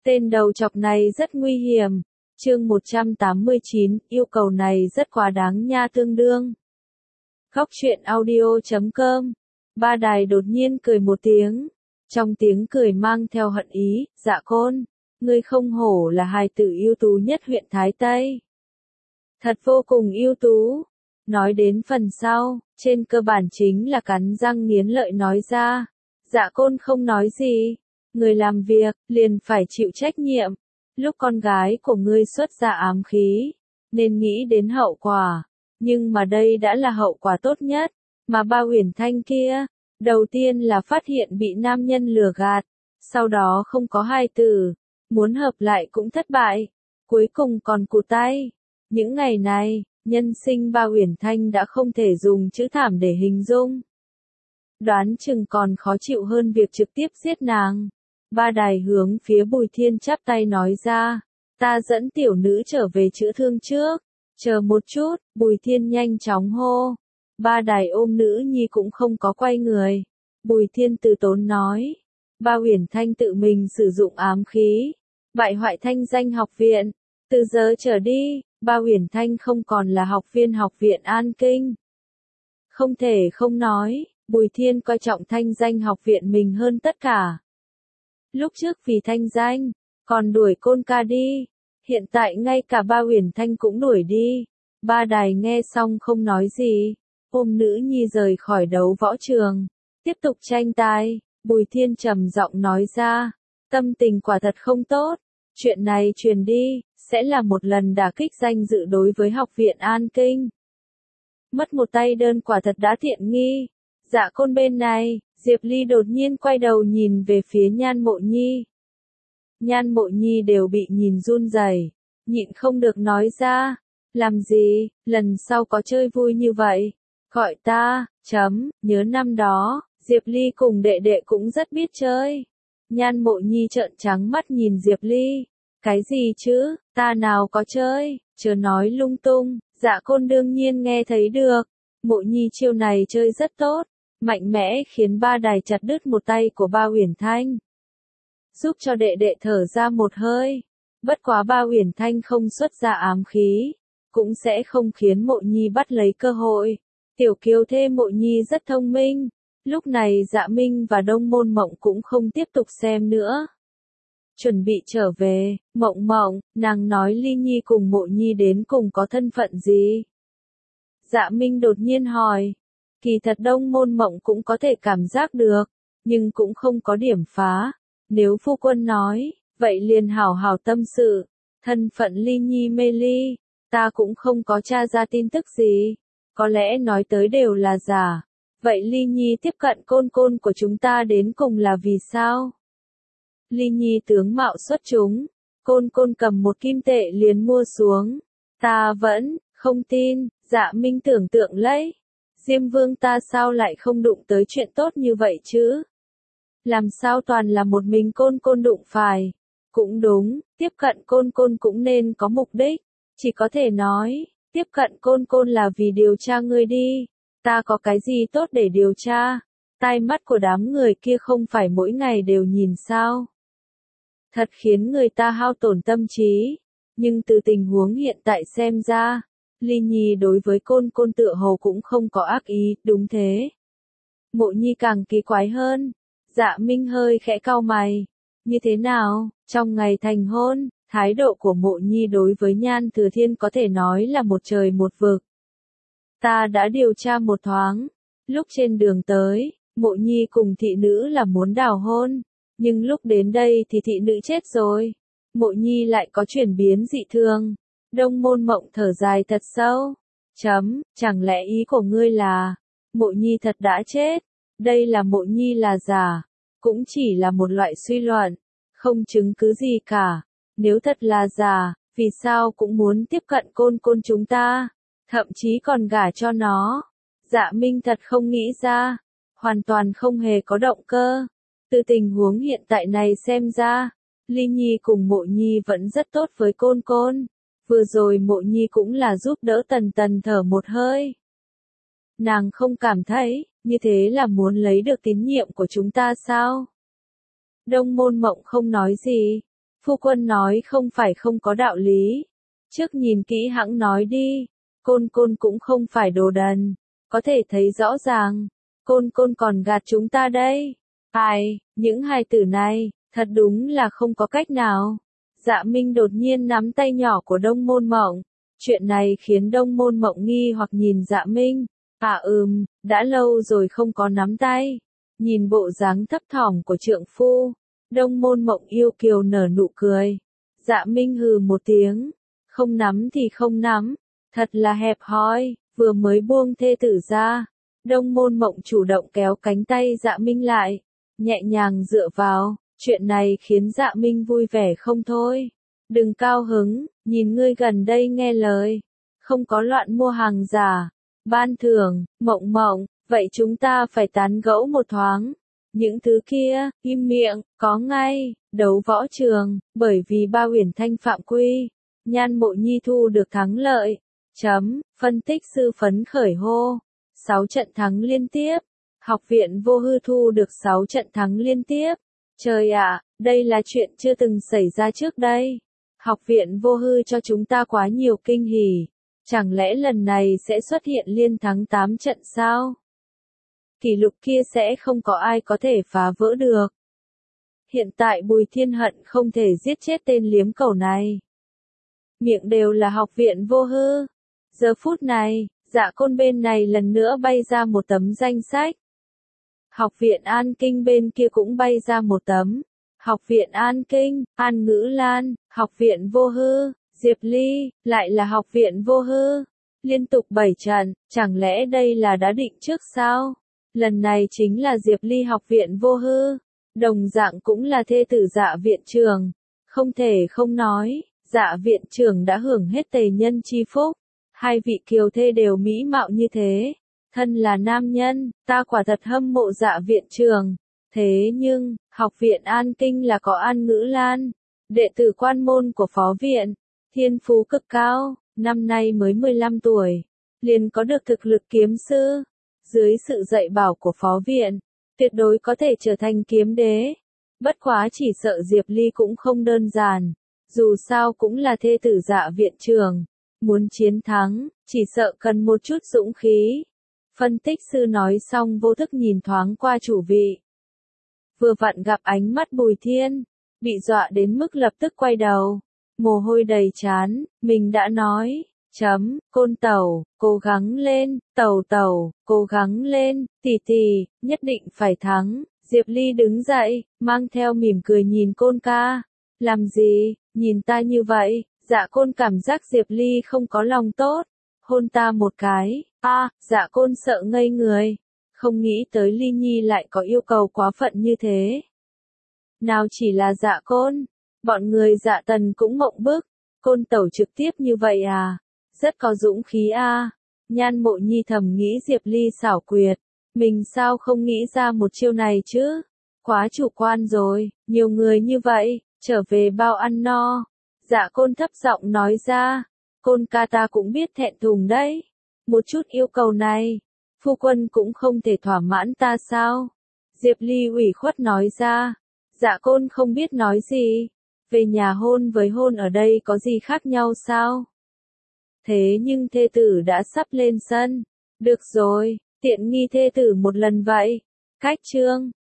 Tên đầu chọc này rất nguy hiểm. Chương 189, yêu cầu này rất quá đáng nha tương đương. Góc truyện audio.com. Ba Đài đột nhiên cười một tiếng. Trong tiếng cười mang theo hận ý, Dạ Côn, ngươi không hổ là hài tử ưu tú nhất huyện Thái Tây. Thật vô cùng ưu tú. Nói đến phần sau, trên cơ bản chính là cắn răng nghiến lợi nói ra. Dạ Côn không nói gì. Người làm việc, liền phải chịu trách nhiệm. Lúc con gái của ngươi xuất ra ám khí, nên nghĩ đến hậu quả. Nhưng mà đây đã là hậu quả tốt nhất. Mà ba Uyển Thanh kia, đầu tiên là phát hiện bị nam nhân lừa gạt. Sau đó không có hài tử. Muốn hợp lại cũng thất bại. Cuối cùng còn cụt tay. Những ngày này, nhân sinh ba Uyển Thanh đã không thể dùng chữ thảm để hình dung. Đoán chừng còn khó chịu hơn việc trực tiếp giết nàng. Ba Đài hướng phía Bùi Thiên chắp tay nói ra, ta dẫn tiểu nữ trở về chữa thương trước. Chờ một chút, Bùi Thiên nhanh chóng hô. Ba Đài ôm nữ nhi cũng không có quay người. Bùi Thiên từ tốn nói, ba Uyển Thanh tự mình sử dụng ám khí, bại hoại thanh danh học viện. Từ giờ trở đi, ba Uyển Thanh không còn là học viên học viện An Kinh. Không thể không nói, Bùi Thiên coi trọng thanh danh học viện mình hơn tất cả. Lúc trước vì thanh danh, còn đuổi Côn ca đi. Hiện tại ngay cả ba Uyển Thanh cũng đuổi đi. Ba Đài nghe xong không nói gì. Ôm nữ nhi rời khỏi đấu võ trường. Tiếp tục tranh tài. Bùi Thiên trầm giọng nói ra. Tâm tình quả thật không tốt. Chuyện này truyền đi, sẽ là một lần đả kích danh dự đối với học viện An Kinh. Mất một tay đơn quả thật đã tiện nghi. Dạ Côn bên này, Diệp Ly đột nhiên quay đầu nhìn về phía Nhan Mộ Nhi. Nhan Mộ Nhi đều bị nhìn run rẩy, nhịn không được nói ra, làm gì, lần sau có chơi vui như vậy, gọi ta, nhớ năm đó, Diệp Ly cùng đệ đệ cũng rất biết chơi. Nhan Mộ Nhi trợn trắng mắt nhìn Diệp Ly, cái gì chứ, ta nào có chơi, chớ nói lung tung. Dạ Côn đương nhiên nghe thấy được, Mộ Nhi chiêu này chơi rất tốt. Mạnh mẽ khiến ba Đài chặt đứt một tay của ba Uyển Thanh. Giúp cho đệ đệ thở ra một hơi. Bất quá ba Uyển Thanh không xuất ra ám khí. Cũng sẽ không khiến Mộ Nhi bắt lấy cơ hội. Tiểu kiều thê Mộ Nhi rất thông minh. Lúc này Dạ Minh và Đông Môn Mộng cũng không tiếp tục xem nữa. Chuẩn bị trở về, Mộng Mộng, nàng nói Ly Nhi cùng Mộ Nhi đến cùng có thân phận gì? Dạ Minh đột nhiên hỏi. Kỳ thật Đông Môn Mộng cũng có thể cảm giác được, nhưng cũng không có điểm phá. Nếu phu quân nói, vậy liền hảo hảo tâm sự. Thân phận Ly Nhi mê ly, ta cũng không có tra ra tin tức gì. Có lẽ nói tới đều là giả. Vậy Ly Nhi tiếp cận Côn Côn của chúng ta đến cùng là vì sao? Ly Nhi tướng mạo xuất chúng, Côn Côn cầm một kim tệ liền mua xuống. Ta vẫn không tin. Dạ Minh tưởng tượng lấy. Diêm Vương ta sao lại không đụng tới chuyện tốt như vậy chứ? Làm sao toàn là một mình Côn Côn đụng phải? Cũng đúng, tiếp cận Côn Côn cũng nên có mục đích. Chỉ có thể nói, tiếp cận Côn Côn là vì điều tra ngươi đi. Ta có cái gì tốt để điều tra? Tai mắt của đám người kia không phải mỗi ngày đều nhìn sao? Thật khiến người ta hao tổn tâm trí. Nhưng từ tình huống hiện tại xem ra, Ly Nhi đối với Côn Côn tựa hồ cũng không có ác ý, đúng thế. Mộ Nhi càng kỳ quái hơn. Dạ Minh hơi khẽ cau mày. Như thế nào, trong ngày thành hôn, thái độ của Mộ Nhi đối với Nhan Thừa Thiên có thể nói là một trời một vực. Ta đã điều tra một thoáng. Lúc trên đường tới, Mộ Nhi cùng thị nữ là muốn đào hôn. Nhưng lúc đến đây thì thị nữ chết rồi. Mộ Nhi lại có chuyển biến dị thường. Đông Môn Mộng thở dài thật sâu. Chẳng lẽ ý của ngươi là, Mộ Nhi thật đã chết? Đây là Mộ Nhi là giả. Cũng chỉ là một loại suy luận. Không chứng cứ gì cả. Nếu thật là giả, vì sao cũng muốn tiếp cận Côn Côn chúng ta? Thậm chí còn gả cho nó. Dạ Minh thật không nghĩ ra. Hoàn toàn không hề có động cơ. Từ tình huống hiện tại này xem ra, Ly Nhi cùng Mộ Nhi vẫn rất tốt với Côn Côn. Vừa rồi Mộ Nhi cũng là giúp đỡ Tần Tần thở một hơi. Nàng không cảm thấy, như thế là muốn lấy được tín nhiệm của chúng ta sao? Đông Môn Mộng không nói gì. Phu quân nói không phải không có đạo lý. Trước nhìn kỹ hãng nói đi. Côn Côn cũng không phải đồ đần. Có thể thấy rõ ràng. Côn Côn còn gạt chúng ta đây. Ai, những hài tử này, thật đúng là không có cách nào. Dạ Minh đột nhiên nắm tay nhỏ của Đông Môn Mộng. Chuyện này khiến Đông Môn Mộng nghi hoặc nhìn Dạ Minh. Đã lâu rồi không có nắm tay. Nhìn bộ dáng thấp thỏm của trượng phu. Đông Môn Mộng yêu kiều nở nụ cười. Dạ Minh hừ một tiếng. Không nắm thì không nắm. Thật là hẹp hòi, vừa mới buông thê tử ra. Đông Môn Mộng chủ động kéo cánh tay Dạ Minh lại. Nhẹ nhàng dựa vào. Chuyện này khiến Dạ Minh vui vẻ không thôi. Đừng cao hứng, nhìn ngươi gần đây nghe lời. Không có loạn mua hàng giả. Ban thưởng, Mộng Mộng, vậy chúng ta phải tán gẫu một thoáng. Những thứ kia, im miệng, có ngay, đấu võ trường, bởi vì Ba Uyển Thanh phạm quy. Nhan Mộ Nhi thu được thắng lợi. Phân tích sư phấn khởi hô. 6 trận thắng liên tiếp. Học viện Vô Hư thu được 6 trận thắng liên tiếp. Trời ạ, đây là chuyện chưa từng xảy ra trước đây. Học viện Vô Hư cho chúng ta quá nhiều kinh hỉ. Chẳng lẽ lần này sẽ xuất hiện liên thắng 8 trận sao? Kỷ lục kia sẽ không có ai có thể phá vỡ được. Hiện tại Bùi Thiên Hận không thể giết chết tên liếm cẩu này. Miệng đều là học viện Vô Hư. Giờ phút này, Dạ Côn bên này lần nữa bay ra một tấm danh sách. Học viện An Kinh bên kia cũng bay ra một tấm. Học viện An Kinh, An Ngữ Lan, học viện Vô Hư, Diệp Ly, lại là học viện Vô Hư. Liên tục 7 trận, chẳng lẽ đây là đã định trước sao? Lần này chính là Diệp Ly học viện Vô Hư. Đồng dạng cũng là thê tử Dạ viện trưởng. Không thể không nói, Dạ viện trưởng đã hưởng hết tề nhân chi phúc. Hai vị kiều thê đều mỹ mạo như thế. Thân là nam nhân, ta quả thật hâm mộ Dạ viện trưởng. Thế nhưng, học viện An Kinh là có An Ngữ Lan, đệ tử quan môn của phó viện, thiên phú cực cao, năm nay mới 15 tuổi, liền có được thực lực kiếm sư. Dưới sự dạy bảo của phó viện, tuyệt đối có thể trở thành kiếm đế. Bất quá chỉ sợ Diệp Ly cũng không đơn giản, dù sao cũng là thê tử Dạ viện trưởng. Muốn chiến thắng, chỉ sợ cần một chút dũng khí. Phân tích sư nói xong vô thức nhìn thoáng qua chủ vị. Vừa vặn gặp ánh mắt Bùi Thiên, bị dọa đến mức lập tức quay đầu. Mồ hôi đầy trán, mình đã nói, Côn Tẩu, cố gắng lên, Tẩu, cố gắng lên, tỷ, nhất định phải thắng. Diệp Ly đứng dậy, mang theo mỉm cười nhìn Côn ca. Làm gì, nhìn ta như vậy? Dạ Côn cảm giác Diệp Ly không có lòng tốt. Hôn ta một cái, Dạ Côn sợ ngây người. Không nghĩ tới Ly Nhi lại có yêu cầu quá phận như thế. Nào chỉ là Dạ Côn, bọn người Dạ Tần cũng mộng bức. Côn Tẩu trực tiếp như vậy à? Rất có dũng khí a. Nhan Mộ Nhi thầm nghĩ Diệp Ly xảo quyệt. Mình sao không nghĩ ra một chiêu này chứ? Quá chủ quan rồi, nhiều người như vậy, trở về bao ăn no. Dạ Côn thấp giọng nói ra. Côn ca ta cũng biết thẹn thùng đấy. Một chút yêu cầu này, phu quân cũng không thể thỏa mãn ta sao? Diệp Ly ủy khuất nói ra. Dạ Côn không biết nói gì. Về nhà hôn với hôn ở đây có gì khác nhau sao? Thế nhưng thê tử đã sắp lên sân. Được rồi, tiện nghi thê tử một lần vậy. Cách chương